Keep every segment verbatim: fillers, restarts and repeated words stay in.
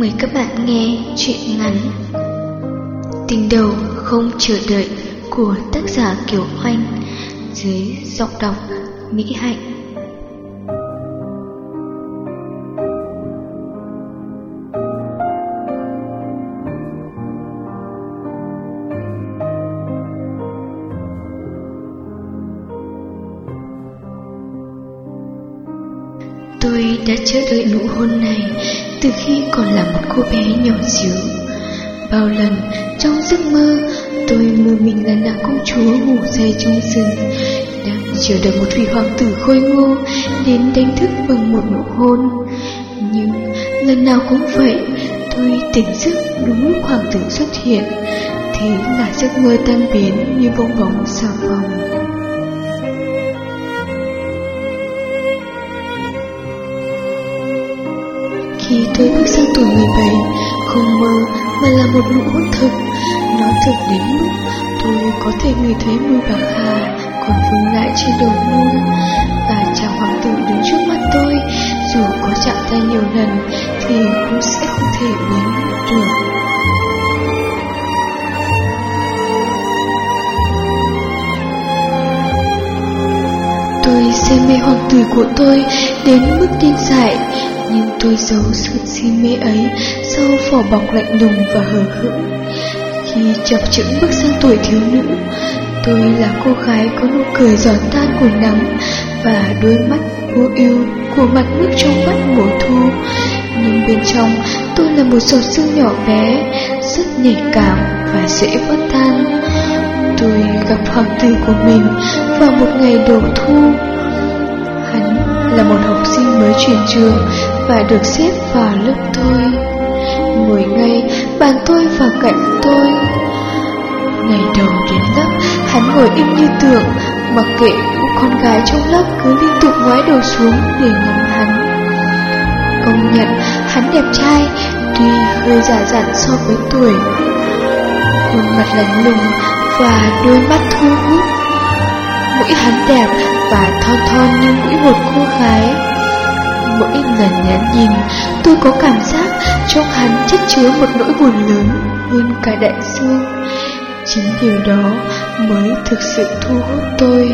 Mời các bạn nghe truyện ngắn Tình đầu không chờ đợi của tác giả Kiều Oanh dưới giọng đọc Mỹ Hạnh. Tôi đã chờ đợi nụ hôn này từ khi còn là một cô bé nhỏ xíu. Bao lần trong giấc mơ, tôi mơ mình là nàng công chúa ngủ say trong rừng, đang chờ đợi một vị hoàng tử khôi ngô đến đánh thức bằng một nụ hôn. Nhưng lần nào cũng vậy, tôi tỉnh giấc đúng lúc hoàng tử xuất hiện. Thế là giấc mơ tan biến như bong bóng xà phòng. Khi tôi bước sang tuổi mười bảy, không mơ mà là một nụ hôn thực. Nó thực đến mức tôi có thể ngửi thấy mùi bạc hà còn vương lại trên đầu môi. Và chàng hoàng tử đứng trước mắt tôi, dù có chạm tay nhiều lần thì cũng sẽ không thể biến được. Tôi say mê hoàng tử của tôi đến mức điên dại, nhưng tôi giấu sự si mê ấy sau vỏ bọc lạnh lùng và hờ hững. Khi chập chững bước sang tuổi thiếu nữ, tôi là cô gái có nụ cười giòn tan của nắng và đôi mắt vô ưu của mặt nước trong vắt mùa thu. Nhưng bên trong tôi là một giọt sương nhỏ bé, rất nhạy cảm và dễ vỡ tan. Tôi gặp hoàng tử của mình vào một ngày đầu thu. Hắn là một học sinh mới chuyển trường và được xếp vào lớp tôi. Ngồi ngay bàn tôi và cạnh tôi. Ngày đầu đến lớp, hắn ngồi im như tượng, mặc kệ những con gái trong lớp cứ liên tục ngoái đầu xuống để ngắm hắn. Công nhận hắn đẹp trai, tuy hơi già dặn so với tuổi. Khuôn mặt lạnh lùng và đôi mắt thu hút. Mũi hắn đẹp và thon thon như mũi một cô gái. Mỗi lần nhắn nhìn, tôi có cảm giác trong hắn chất chứa một nỗi buồn lớn hơn cả đại dương. Chính điều đó mới thực sự thu hút tôi.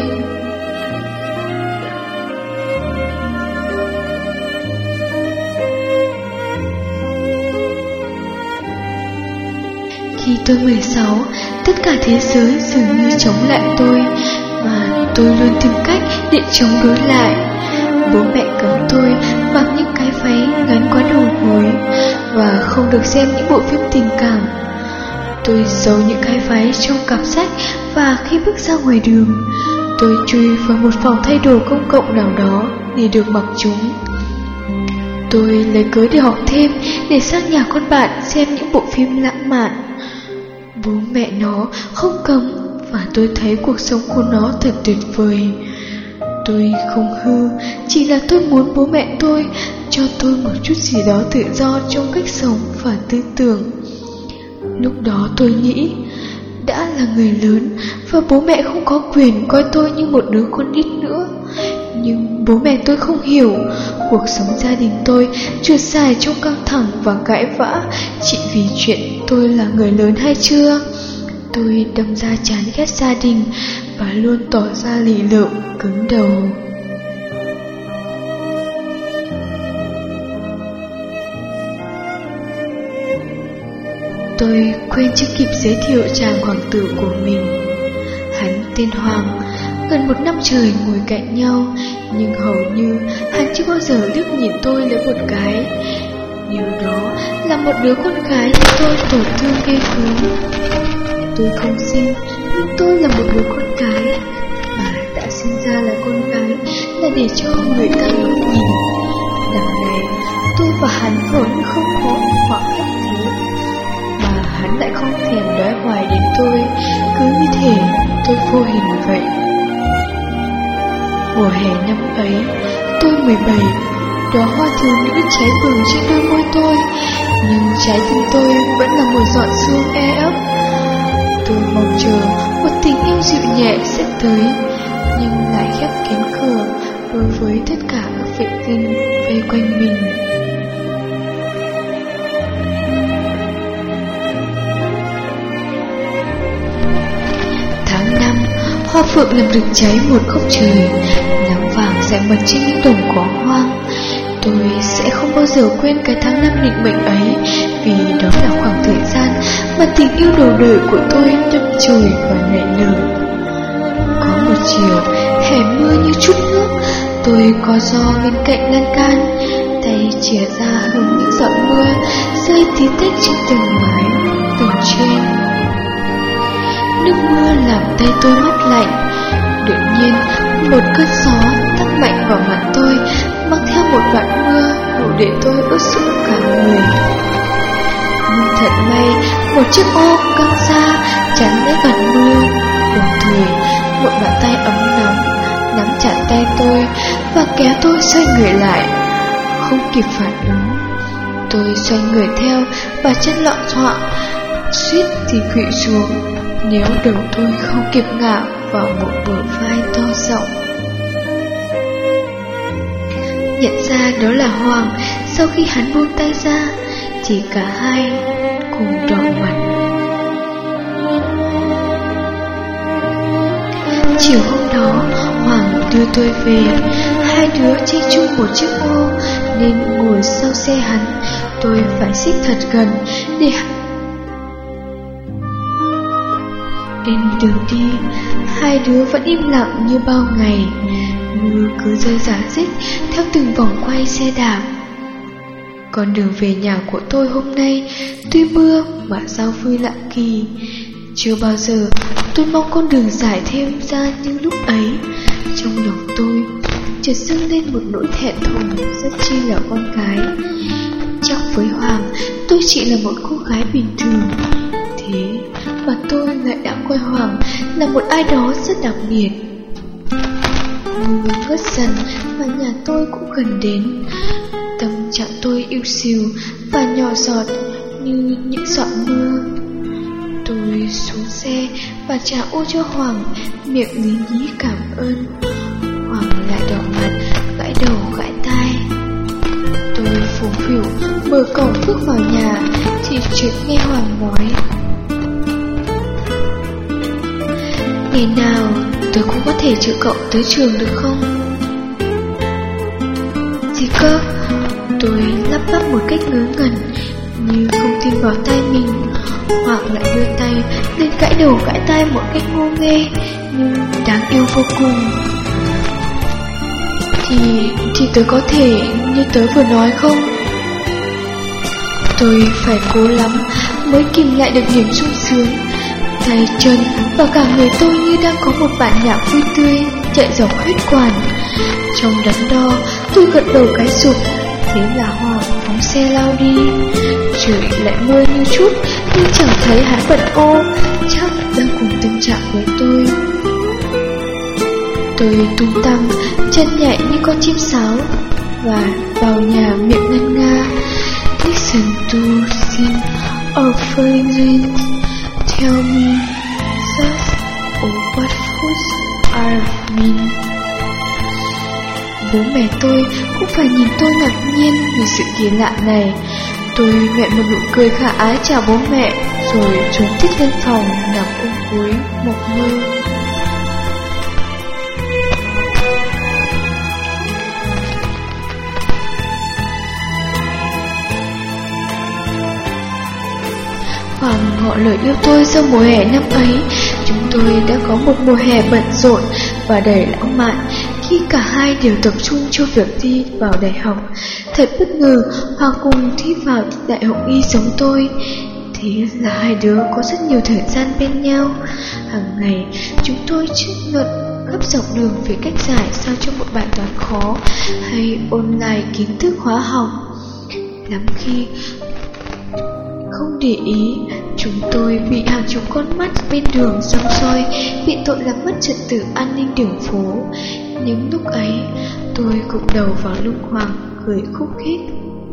Khi tôi mười sáu, tất cả thế giới dường như chống lại tôi, mà tôi luôn tìm cách để chống đối lại. Bố mẹ cấm tôi mặc những cái váy ngắn quá đầu gối và không được xem những bộ phim tình cảm. Tôi giấu những cái váy trong cặp sách, và khi bước ra ngoài đường, tôi chui vào một phòng thay đồ công cộng nào đó để được mặc chúng. Tôi lấy cớ để học thêm để sang nhà con bạn xem những bộ phim lãng mạn. Bố mẹ nó không cấm, và tôi thấy cuộc sống của nó thật tuyệt vời. Tôi không hư, chỉ là tôi muốn bố mẹ tôi cho tôi một chút gì đó tự do trong cách sống và tư tưởng. Lúc đó tôi nghĩ, đã là người lớn và bố mẹ không có quyền coi tôi như một đứa con nít nữa. Nhưng bố mẹ tôi không hiểu, cuộc sống gia đình tôi trượt dài trong căng thẳng và cãi vã chỉ vì chuyện tôi là người lớn hay chưa. Tôi đâm ra chán ghét gia đình và luôn tỏ ra lì lợm, cứng đầu. Tôi quên chưa kịp giới thiệu chàng hoàng tử của mình. Hắn tên Hoàng. Gần một năm trời ngồi cạnh nhau, nhưng hầu như hắn chưa bao giờ liếc nhìn tôi lấy một cái. Điều đó là một đứa con gái như tôi tổn thương ghê gớm. Tôi không sinh, nhưng tôi là một đứa con gái, mà đã sinh ra là con gái là để cho người ta ngước nhìn. Đằng này tôi và hắn hầu như không có khoảng cách thế, mà hắn lại không thèm đoái hoài đến tôi, cứ như thể tôi vô hình vậy. Mùa hè năm ấy, tôi mười bảy, đóa hoa thiếu nữ cháy bừng trên đôi môi tôi, nhưng trái tim tôi vẫn là một giọt sương e ấp. Tôi mong chờ một tình yêu dịu nhẹ sẽ tới, nhưng lại khép kín cửa đối với tất cả các vệ tinh vây quanh mình. hoa phượng làm rực cháy một góc trời, nắng vàng rải mật trên những đồng cỏ hoang. Tôi sẽ không bao giờ quên cái tháng năm định mệnh ấy, vì đó là khoảng thời gian mà tình yêu đầu đời của tôi đâm chồi và nảy nở. Có một chiều, hè mưa như chút nước, tôi có gió bên cạnh lan can, tay chìa ra hứng những giọt mưa rơi tí tách trên từng mái, từng trên. Nước mưa làm tay tôi mát lạnh. Đột nhiên, một cơn gió tắc mạnh vào mặt tôi, mang theo một đoạn mưa đủ để tôi ướt sũng cả người. Nhưng thật may, một chiếc ô căng ra chắn lấy vạt mưa, đồng thời một bàn tay ấm nóng nắm chặt tay tôi và kéo tôi xoay người lại. Không kịp phản ứng, tôi xoay người theo và chân lọn xọa, suýt thì khuỵu xuống nếu đầu tôi không kịp ngả vào một bờ vai to rộng. Nhận ra đó là Hoàng, sau khi hắn buông tay ra thì cả hai cùng đỏ mặt. Chiều hôm đó, Hoàng đưa tôi về. Hai đứa chơi chung một chiếc ô nên ngồi sau xe hắn. Tôi phải xích thật gần để Trên đường đi, hai đứa vẫn im lặng như bao ngày. Mưa cứ rơi rả rích theo từng vòng quay xe đạp. Con đường về nhà của tôi hôm nay tuy mưa mà sao vui lạ kỳ. Chưa bao giờ tôi mong con đường dài thêm ra như lúc ấy. Trong lòng tôi chợt dâng lên một nỗi thẹn thùng rất chi là con gái. Chắc với Hoàng tôi chỉ là một cô gái bình thường, thế mà tôi lại đã coi Hoàng là một ai đó rất đặc biệt. Mưa ngớt dần và nhà tôi cũng gần đến. Tâm trạng tôi yếu xìu và nhỏ giọt như những giọt mưa. Tôi xuống xe và trả ô cho Hoàng, miệng lý nhí cảm ơn. Hoàng lại đỏ mặt, gãi đầu gãi tai. Tôi phù phiu mở cổng bước vào nhà thì chợt nghe Hoàng nói: "Ngày nào tôi cũng có thể chở cậu tới trường được không?" "Gì cơ?" Tôi lắp bắp một cách ngớ ngẩn, như không tin vào tai mình. Hoàng lại đưa tay lên gãi đầu gãi tai một cách ngô nghê nhưng đáng yêu vô cùng. Thì, thì tớ có thể như tớ vừa nói không? Tôi phải cố lắm mới kìm lại được niềm sung sướng. Tay chân và cả người tôi như đang có một bản nhạc vui tươi chạy dọc hết quản. Trong đắn đo, tôi gật đầu cái sụp. Thế là Hoàng phóng xe lao đi. Trời lại mưa như chút, nhưng chẳng thấy hắn bận ô, chắc đang cùng tâm trạng với tôi. Tôi tung tăng, chân nhạy như con chim sáo và vào nhà miệng ngân nga: "Listen to sing or falling rain, tell me just oh what fools are mean." Bố mẹ tôi cũng phải nhìn tôi ngạc nhiên vì sự kỳ lạ này. Tôi nhoẻn một nụ cười khả ái chào bố mẹ, rồi trốn tít lên phòng nằm ôm gối mộng mơ. Hoàng ngỏ lời yêu tôi sau mùa hè năm ấy. Chúng tôi đã có một mùa hè bận rộn và đầy lãng mạn khi cả hai đều tập trung cho việc thi vào đại học. Thật bất ngờ, Hoàng cùng thi vào đại học y giống tôi. Thế là hai đứa có rất nhiều thời gian bên nhau. Hàng ngày chúng tôi tranh luận khắp dọc đường về cách giải sao cho một bài toán khó, hay ôn lại kiến thức hóa học. Lắm khi không để ý, chúng tôi bị hàng chục con mắt bên đường săm soi, bị tội làm mất trật tự an ninh đường phố. Những lúc ấy, tôi gục đầu vào lưng Hoàng, cười khúc khích.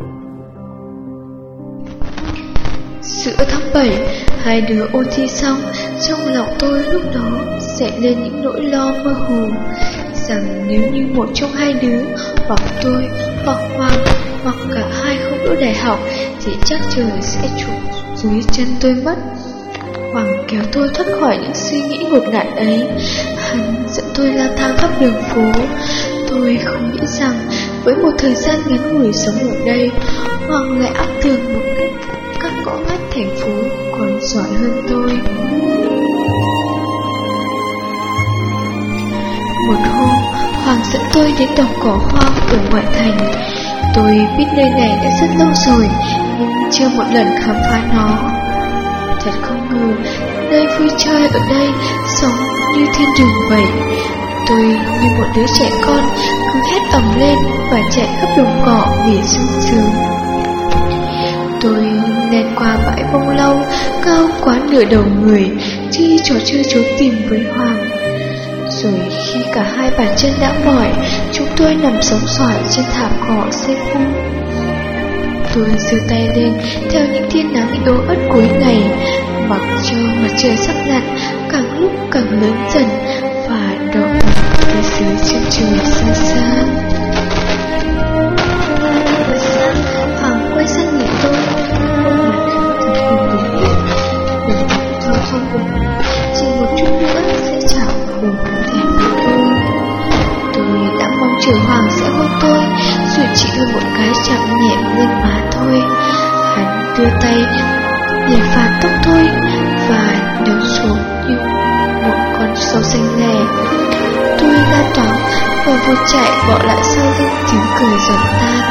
Giữa tháng bảy, hai đứa ôn thi xong, trong lòng tôi lúc đó dậy lên những nỗi lo mơ hồ, rằng nếu như một trong hai đứa, hoặc tôi, hoặc Hoàng, hoặc cả hai không đỗ đại học, thì chắc trời sẽ trụt dưới chân tôi mất. Hoàng kéo tôi thoát khỏi những suy nghĩ ngột ngạt ấy. Hắn dẫn tôi lang thang khắp đường phố. Tôi không nghĩ rằng với một thời gian ngắn ngủi sống ở đây, Hoàng lại áp tường một cách các ngõ ngách thành phố còn giỏi hơn tôi. Một hôm, Hoàng dẫn tôi đến đồng cỏ hoang ở ngoại thành. Tôi biết nơi này đã rất lâu rồi, nhưng chưa một lần khám phá nó. Thật không ngờ, nơi vui chơi ở đây sống như thiên đường vậy. Tôi như một đứa trẻ con cứ hét ầm lên và chạy khắp đồng cỏ vì sung sướng. Tôi len qua bãi bông lau cao quá nửa đầu người, chơi trò chơi trốn tìm với Hoàng. Rồi khi cả hai bàn chân đã mỏi, chúng tôi nằm sống xoài trên thảm cỏ xê khô. Tôi giơ tay lên theo những tia nắng yếu ớt cuối ngày, mặc cho mặt trời sắp lặn càng lúc càng lớn dần và đỏ bừng phía dưới chân trời xa xa. Buổi sáng, Hoàng quay sang nhìn tôi, khuôn mặt thật hình đúng biết. Đừng tôi không buồn, chỉ một chút nữa sẽ chạm vào đồng hồ thèm của tôi. Tôi đã mong chờ Hoàng sẽ hôn tôi, rồi chỉ đưa một cái chạm nhẹ lên má thôi. Hắn đưa tay để phạt tóc tôi và nhấn xuống như một con sâu xanh lẻ. Tôi la toáng và vụt chạy bỏ lại sau lưng tiếng cười giòn tan.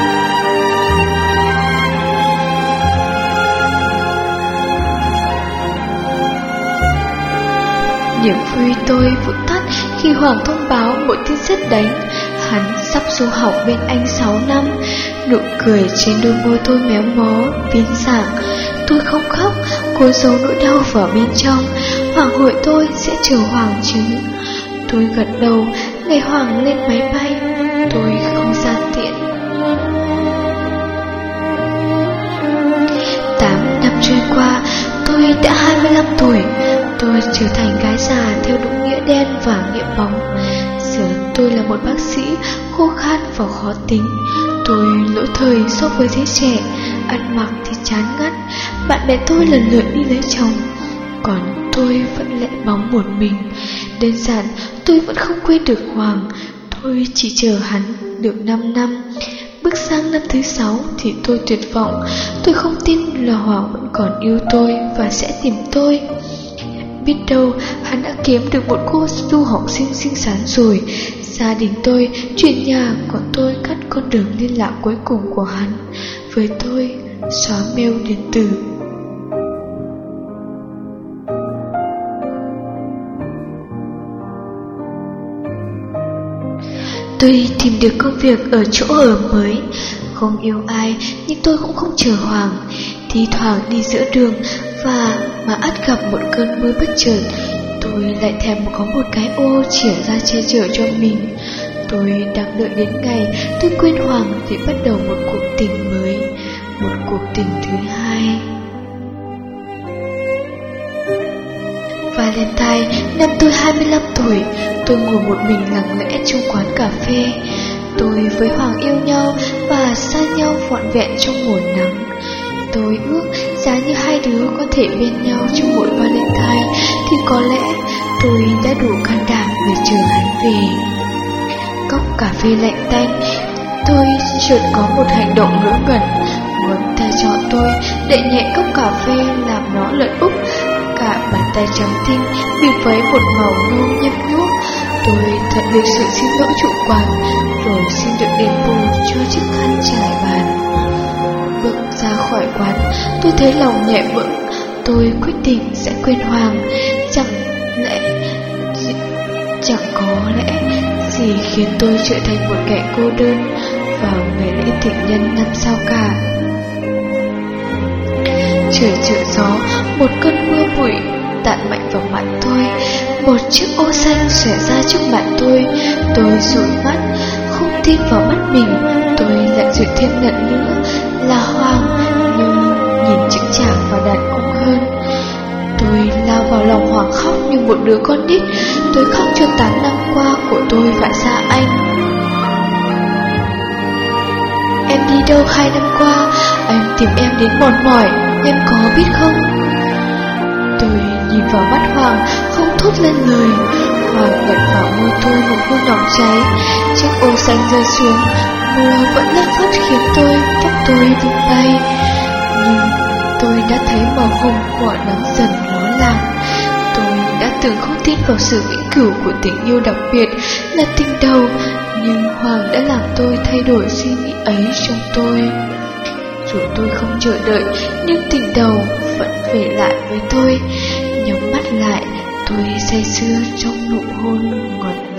Niềm vui tôi vụt tắt khi Hoàng thông báo một tin sét đánh. Hắn sắp du học bên Anh sáu năm. Nụ cười trên đôi môi tôi méo mó, biến dạng. Tôi không khóc, cố giấu nỗi đau vào bên trong. Hoàng hỏi tôi sẽ chờ Hoàng chứ. Tôi gật đầu. Ngày Hoàng lên máy bay, tôi không gian tiện. Tám năm trôi qua, tôi đã hai mươi lăm tuổi. Tôi trở thành gái già theo đúng nghĩa đen và nghĩa bóng. Giờ tôi là một bác sĩ khô khan và khó tính. Tôi lỗi thời so với thế trẻ, ăn mặc thì chán ngắt. Bạn bè tôi lần lượt đi lấy chồng, còn tôi vẫn lẻ bóng một mình. Đơn giản tôi vẫn không quên được Hoàng. Tôi chỉ chờ hắn được năm năm. Bước sang năm thứ sáu thì tôi tuyệt vọng. Tôi không tin là Hoàng vẫn còn yêu tôi và sẽ tìm tôi. Biết đâu hắn đã kiếm được một cô du học sinh xinh xắn rồi. Gia đình tôi chuyển nhà, còn tôi cắt con đường liên lạc cuối cùng của hắn với tôi, xóa mail điện tử. Tôi tìm được công việc ở chỗ ở mới. Không yêu ai nhưng tôi cũng không chờ Hoàng. Thi thoảng đi giữa đường và mà ắt gặp một cơn mưa bất chợt, tôi lại thèm có một cái ô chìa ra che chở cho mình. Tôi đang đợi đến ngày tôi quên Hoàng để bắt đầu một cuộc tình mới, một cuộc tình thứ hai. Valentine năm tôi hai mươi lăm tuổi, tôi ngồi một mình lặng lẽ trong quán cà phê. Tôi với Hoàng yêu nhau và xa nhau vọn vẹn trong mùa nắng. Tôi ước giá như hai đứa có thể bên nhau trong mỗi Valentine thì có lẽ tôi đã đủ can đảm để chờ hắn về. Cốc cà phê lạnh tanh, tôi chợt có một hành động ngỡ ngẩn. Ngón tay trỏ tôi đậy nhẹ cốc cà phê làm nó lật úp. Cả bàn tay trắng tinh bịt với một màu nâu nhấp nhút. Tôi thật lịch sự xin lỗi chủ quán, rồi xin được đền bù cho chiếc khăn trải bàn. Bước ra khỏi quán, tôi thấy lòng nhẹ bẫng. Tôi quyết định sẽ quên Hoàng. Chẳng lẽ Chẳng có lẽ gì khiến tôi trở thành một kẻ cô đơn vào ngày lễ tình nhân năm sau cả. Trời trở gió, một cơn mưa bụi tạt mạnh vào mặt tôi. Một chiếc ô xanh xòe ra trước mặt tôi. Tôi dụi mắt, không tin vào mắt mình. Tôi lại dụi thêm lần nữa là Hoàng, nhưng nhìn chững chạc và đàn ông hơn. Tôi lao vào lòng Hoàng khóc như một đứa con nít. Tôi khóc cho tám năm qua của tôi và Gia Anh. Em đi đâu hai năm qua? Anh tìm em đến mòn mỏi, em có biết không? Tôi nhìn vào mắt Hoàng, không thốt lên lời. Hoàng đặt vào môi tôi một hôn nóng cháy. Chiếc ô xanh rơi xuống, mưa vẫn lất phất khiến tôi tóc tôi tung bay. Nhưng tôi đã thấy màu hồng của nắng dần ló dạng. Tôi đã từng không tin vào sự vĩnh cửu của tình yêu đặc biệt là tình đầu, nhưng Hoàng đã làm tôi thay đổi suy nghĩ ấy trong tôi. Dù tôi không chờ đợi, nhưng tình đầu vẫn về lại với tôi. Nhắm mắt lại, tôi say sưa trong nụ hôn ngọt